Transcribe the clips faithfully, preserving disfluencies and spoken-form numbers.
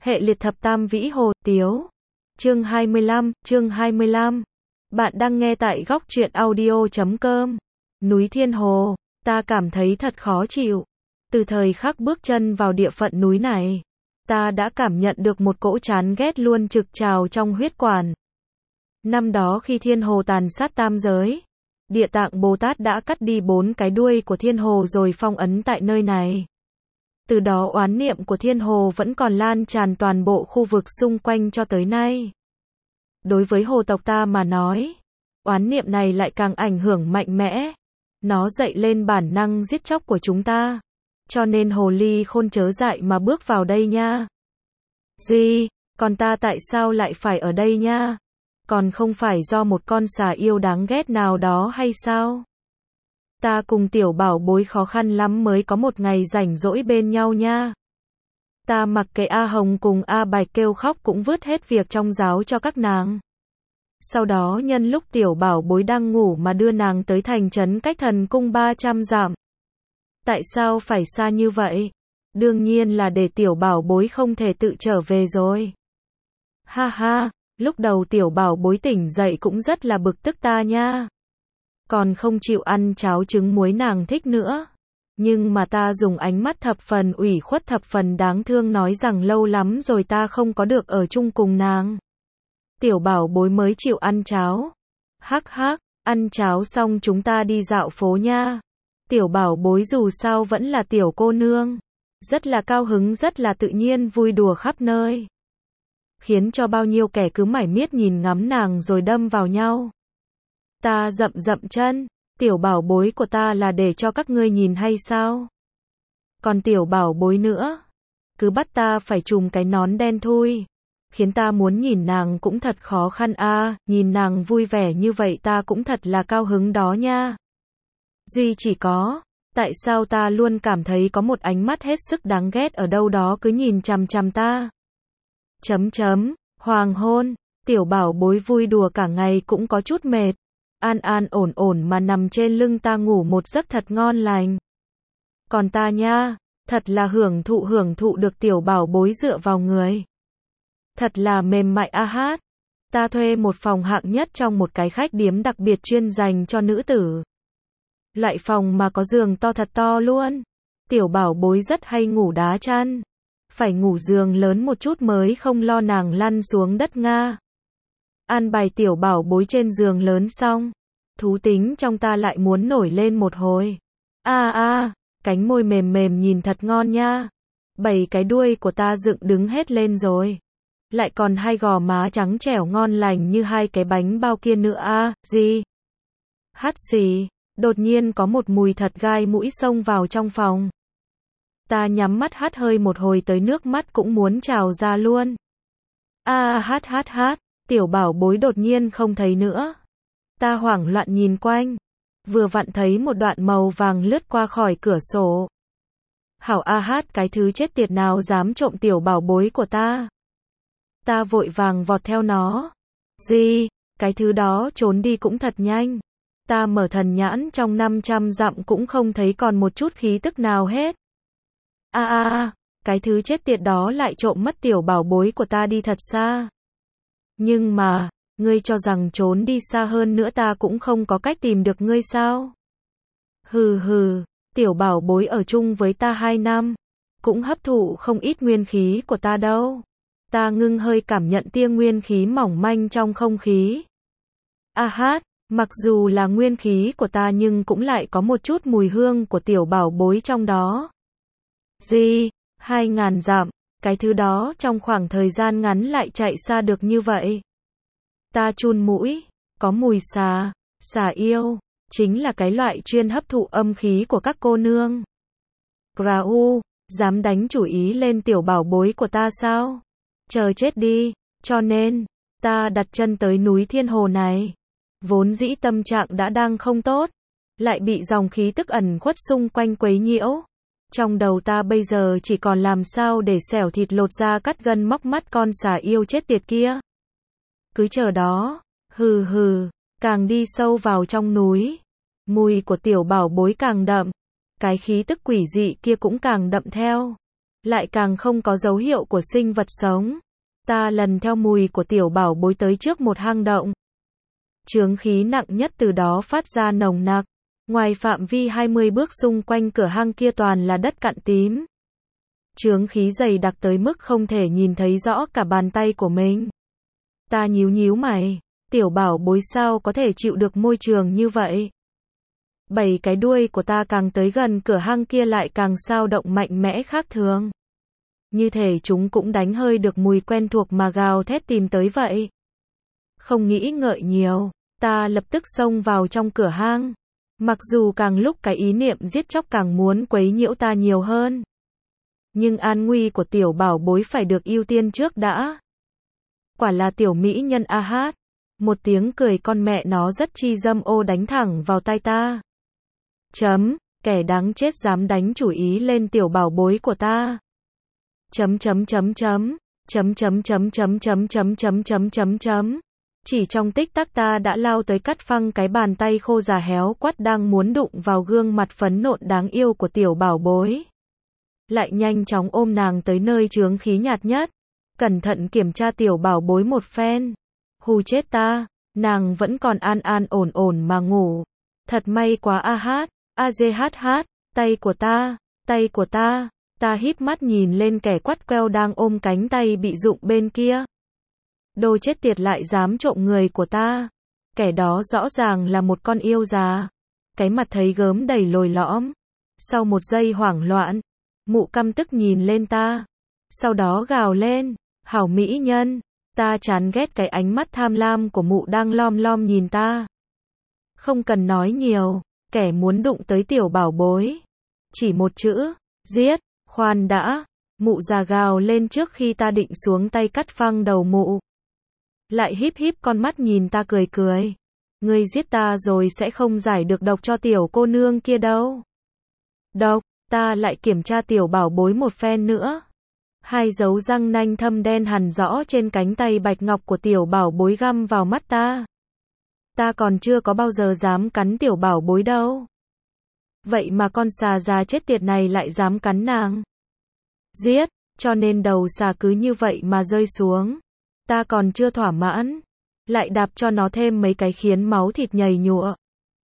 Hệ liệt thập tam vĩ hồ, Tiếu. Chương hai mươi lăm, chương hai mươi lăm. Bạn đang nghe tại góc truyện audio chấm com. Núi Thiên Hồ, ta cảm thấy thật khó chịu. Từ thời khắc bước chân vào địa phận núi này, ta đã cảm nhận được một cỗ chán ghét luôn trực trào trong huyết quản. Năm đó khi Thiên Hồ tàn sát tam giới, Địa Tạng Bồ Tát đã cắt đi bốn cái đuôi của Thiên Hồ rồi phong ấn tại nơi này. Từ đó oán niệm của Thiên Hồ vẫn còn lan tràn toàn bộ khu vực xung quanh cho tới nay. Đối với hồ tộc ta mà nói, oán niệm này lại càng ảnh hưởng mạnh mẽ. Nó dậy lên bản năng giết chóc của chúng ta. Cho nên hồ ly khôn chớ dại mà bước vào đây nha. Gì? Còn ta tại sao lại phải ở đây nha? Còn không phải do một con xà yêu đáng ghét nào đó hay sao? Ta cùng tiểu bảo bối khó khăn lắm mới có một ngày rảnh rỗi bên nhau nha. Ta mặc kệ A Hồng cùng A Bạch kêu khóc cũng vứt hết việc trong giáo cho các nàng. Sau đó nhân lúc tiểu bảo bối đang ngủ mà đưa nàng tới thành trấn cách thần cung ba trăm dặm. Tại sao phải xa như vậy? Đương nhiên là để tiểu bảo bối không thể tự trở về rồi. Ha ha, lúc đầu tiểu bảo bối tỉnh dậy cũng rất là bực tức ta nha. Còn không chịu ăn cháo trứng muối nàng thích nữa. Nhưng mà ta dùng ánh mắt thập phần ủy khuất thập phần đáng thương nói rằng lâu lắm rồi ta không có được ở chung cùng nàng. Tiểu bảo bối mới chịu ăn cháo. Hắc hắc, ăn cháo xong chúng ta đi dạo phố nha. Tiểu bảo bối dù sao vẫn là tiểu cô nương. Rất là cao hứng rất là tự nhiên vui đùa khắp nơi. Khiến cho bao nhiêu kẻ cứ mải miết nhìn ngắm nàng rồi đâm vào nhau. Ta dậm dậm chân, tiểu bảo bối của ta là để cho các ngươi nhìn hay sao? Còn tiểu bảo bối nữa, cứ bắt ta phải trùm cái nón đen thui, khiến ta muốn nhìn nàng cũng thật khó khăn a, à, nhìn nàng vui vẻ như vậy ta cũng thật là cao hứng đó nha. Duy chỉ có, tại sao ta luôn cảm thấy có một ánh mắt hết sức đáng ghét ở đâu đó cứ nhìn chằm chằm ta. Chấm chấm, hoàng hôn, tiểu bảo bối vui đùa cả ngày cũng có chút mệt. An an ổn ổn mà nằm trên lưng ta ngủ một giấc thật ngon lành. Còn ta nha, thật là hưởng thụ hưởng thụ được tiểu bảo bối dựa vào người. Thật là mềm mại a hát. Ta thuê một phòng hạng nhất trong một cái khách điếm đặc biệt chuyên dành cho nữ tử. Loại phòng mà có giường to thật to luôn. Tiểu bảo bối rất hay ngủ đá chăn. Phải ngủ giường lớn một chút mới không lo nàng lăn xuống đất nga. An bài tiểu bảo bối trên giường lớn xong, thú tính trong ta lại muốn nổi lên một hồi. A a, cánh môi mềm mềm nhìn thật ngon nha. Bảy cái đuôi của ta dựng đứng hết lên rồi. Lại còn hai gò má trắng trẻo ngon lành như hai cái bánh bao kia nữa a, à, gì? Hắt xì, đột nhiên có một mùi thật gai mũi xông vào trong phòng. Ta nhắm mắt hắt hơi một hồi tới nước mắt cũng muốn trào ra luôn. A hát hát hát. Tiểu bảo bối đột nhiên không thấy nữa. Ta hoảng loạn nhìn quanh. Vừa vặn thấy một đoạn màu vàng lướt qua khỏi cửa sổ. Hảo a hát cái thứ chết tiệt nào dám trộm tiểu bảo bối của ta. Ta vội vàng vọt theo nó. Gì? Cái thứ đó trốn đi cũng thật nhanh. Ta mở thần nhãn trong năm trăm dặm cũng không thấy còn một chút khí tức nào hết. A a a, cái thứ chết tiệt đó lại trộm mất tiểu bảo bối của ta đi thật xa. Nhưng mà, ngươi cho rằng trốn đi xa hơn nữa ta cũng không có cách tìm được ngươi sao? Hừ hừ, tiểu bảo bối ở chung với ta hai năm, cũng hấp thụ không ít nguyên khí của ta đâu. Ta ngưng hơi cảm nhận tia nguyên khí mỏng manh trong không khí. A hát, mặc dù là nguyên khí của ta nhưng cũng lại có một chút mùi hương của tiểu bảo bối trong đó. Gì? Hai ngàn dặm. Cái thứ đó trong khoảng thời gian ngắn lại chạy xa được như vậy. Ta chun mũi, có mùi xà, xà yêu, chính là cái loại chuyên hấp thụ âm khí của các cô nương. Grau, dám đánh chủ ý lên tiểu bảo bối của ta sao? Chờ chết đi, cho nên, ta đặt chân tới núi Thiên Hồ này. Vốn dĩ tâm trạng đã đang không tốt, lại bị dòng khí tức ẩn khuất xung quanh quấy nhiễu. Trong đầu ta bây giờ chỉ còn làm sao để xẻo thịt lột da cắt gân móc mắt con xà yêu chết tiệt kia. Cứ chờ đó, hừ hừ, càng đi sâu vào trong núi. Mùi của tiểu bảo bối càng đậm, cái khí tức quỷ dị kia cũng càng đậm theo. lại càng không có dấu hiệu của sinh vật sống. Ta lần theo mùi của tiểu bảo bối tới trước một hang động. Chướng khí nặng nhất từ đó phát ra nồng nặc. Ngoài phạm vi hai mươi bước xung quanh cửa hang kia toàn là đất cặn tím. Chướng khí dày đặc tới mức không thể nhìn thấy rõ cả bàn tay của mình. Ta nhíu nhíu mày, tiểu bảo bối sao có thể chịu được môi trường như vậy? Bảy cái đuôi của ta càng tới gần cửa hang kia lại càng sao động mạnh mẽ khác thường. Như thể chúng cũng đánh hơi được mùi quen thuộc mà gào thét tìm tới vậy. Không nghĩ ngợi nhiều, ta lập tức xông vào trong cửa hang. Mặc dù càng lúc cái ý niệm giết chóc càng muốn quấy nhiễu ta nhiều hơn. Nhưng an nguy của tiểu bảo bối phải được ưu tiên trước đã. Quả là tiểu mỹ nhân a hát. Một tiếng cười con mẹ nó rất chi dâm ô đánh thẳng vào tai ta. Chấm, kẻ đáng chết dám đánh chủ ý lên tiểu bảo bối của ta. Chấm chấm chấm chấm, chấm chấm chấm chấm chấm chấm chấm chấm chấm chấm. Chỉ trong tích tắc ta đã lao tới cắt phăng cái bàn tay khô già héo quắt đang muốn đụng vào gương mặt phấn nộn đáng yêu của tiểu bảo bối. Lại nhanh chóng ôm nàng tới nơi chướng khí nhạt nhất. Cẩn thận kiểm tra tiểu bảo bối một phen. Hù chết ta, nàng vẫn còn an an ổn ổn mà ngủ. Thật may quá a hát, a dê hát hát, tay của ta, tay của ta. Ta híp mắt nhìn lên kẻ quắt queo đang ôm cánh tay bị rụng bên kia. Đồ chết tiệt lại dám trộm người của ta. Kẻ đó rõ ràng là một con yêu già. Cái mặt thấy gớm đầy lồi lõm. Sau một giây hoảng loạn, mụ căm tức nhìn lên ta. Sau đó gào lên, hảo mỹ nhân. Ta chán ghét cái ánh mắt tham lam của mụ đang lom lom nhìn ta. Không cần nói nhiều, kẻ muốn đụng tới tiểu bảo bối. Chỉ một chữ, giết. Khoan đã, mụ già gào lên trước khi ta định xuống tay cắt phăng đầu mụ. Lại híp híp con mắt nhìn ta cười cười. Ngươi giết ta rồi sẽ không giải được độc cho tiểu cô nương kia đâu. Độc, ta lại kiểm tra tiểu bảo bối một phen nữa. Hai dấu răng nanh thâm đen hằn rõ trên cánh tay bạch ngọc của tiểu bảo bối găm vào mắt ta. Ta còn chưa có bao giờ dám cắn tiểu bảo bối đâu. Vậy mà con xà già chết tiệt này lại dám cắn nàng. Giết, cho nên đầu xà cứ như vậy mà rơi xuống. Ta còn chưa thỏa mãn. Lại đạp cho nó thêm mấy cái khiến máu thịt nhầy nhụa.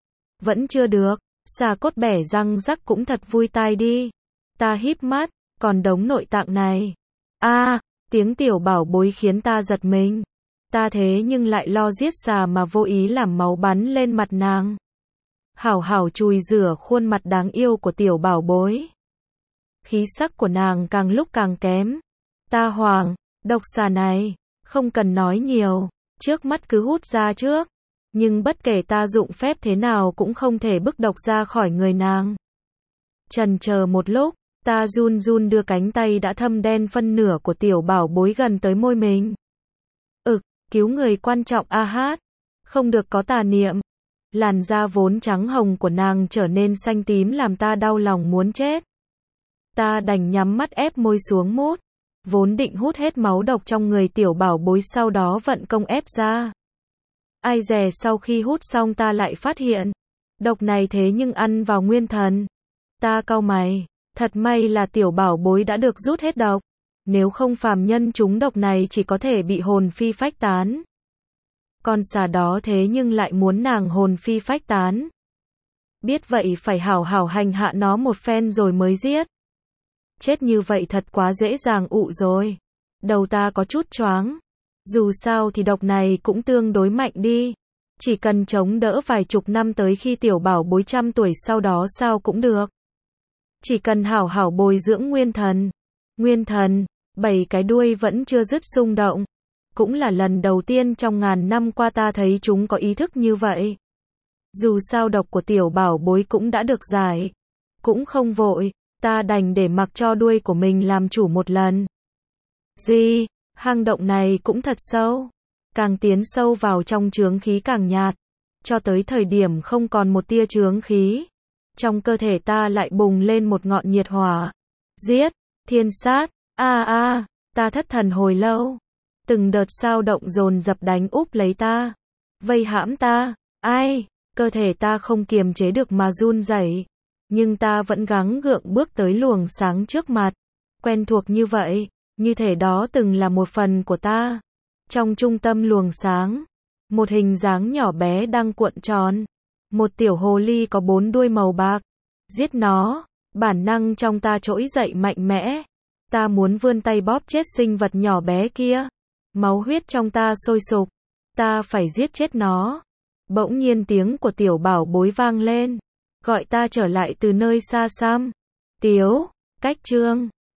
Vẫn chưa được, xà cốt bẻ răng rắc cũng thật vui tai đi. Ta híp mắt, còn đống nội tạng này. A, à, tiếng tiểu bảo bối khiến ta giật mình. Ta thế nhưng lại lo giết xà mà vô ý làm máu bắn lên mặt nàng. Hảo hảo chùi rửa khuôn mặt đáng yêu của tiểu bảo bối. Khí sắc của nàng càng lúc càng kém. Ta hoảng, độc xà này, không cần nói nhiều, trước mắt cứ hút ra trước. Nhưng bất kể ta dụng phép thế nào cũng không thể bức độc ra khỏi người nàng. Chần chờ một lúc, ta run run đưa cánh tay đã thâm đen phân nửa của tiểu bảo bối gần tới môi mình. Ực, cứu người quan trọng a hát, không được có tà niệm. Làn da vốn trắng hồng của nàng trở nên xanh tím làm ta đau lòng muốn chết. Ta đành nhắm mắt ép môi xuống mút. Vốn định hút hết máu độc trong người tiểu bảo bối sau đó vận công ép ra. Ai dè sau khi hút xong ta lại phát hiện. Độc này thế nhưng ăn vào nguyên thần. Ta cau mày. Thật may là tiểu bảo bối đã được rút hết độc. Nếu không phàm nhân trúng độc này chỉ có thể bị hồn phi phách tán. Con xà đó thế nhưng lại muốn nàng hồn phi phách tán. Biết vậy phải hảo hảo hành hạ nó một phen rồi mới giết. Chết như vậy thật quá dễ dàng ụ rồi. Đầu ta có chút choáng. Dù sao thì độc này cũng tương đối mạnh đi. Chỉ cần chống đỡ vài chục năm tới khi tiểu bảo bối trăm tuổi sau đó sao cũng được. Chỉ cần hảo hảo bồi dưỡng nguyên thần. Nguyên thần, bảy cái đuôi vẫn chưa dứt xung động. Cũng là lần đầu tiên trong ngàn năm qua ta thấy chúng có ý thức như vậy. Dù sao độc của tiểu bảo bối cũng đã được giải. Cũng không vội, ta đành để mặc cho đuôi của mình làm chủ một lần. Gì, hang động này cũng thật sâu. Càng tiến sâu vào trong chướng khí càng nhạt. Cho tới thời điểm không còn một tia chướng khí. Trong cơ thể ta lại bùng lên một ngọn nhiệt hỏa. Giết, thiên sát, a a, ta thất thần hồi lâu. Từng đợt sao động dồn dập đánh úp lấy ta. Vây hãm ta, ai, cơ thể ta không kiềm chế được mà run rẩy. Nhưng ta vẫn gắng gượng bước tới luồng sáng trước mặt. quen thuộc như vậy, như thể đó từng là một phần của ta. Trong trung tâm luồng sáng, một hình dáng nhỏ bé đang cuộn tròn. Một tiểu hồ ly có bốn đuôi màu bạc. Giết nó, bản năng trong ta trỗi dậy mạnh mẽ. Ta muốn vươn tay bóp chết sinh vật nhỏ bé kia. Máu huyết trong ta sôi sục. Ta phải giết chết nó. Bỗng nhiên tiếng của tiểu bảo bối vang lên. Gọi ta trở lại từ nơi xa xăm. Tiếu, cách chương.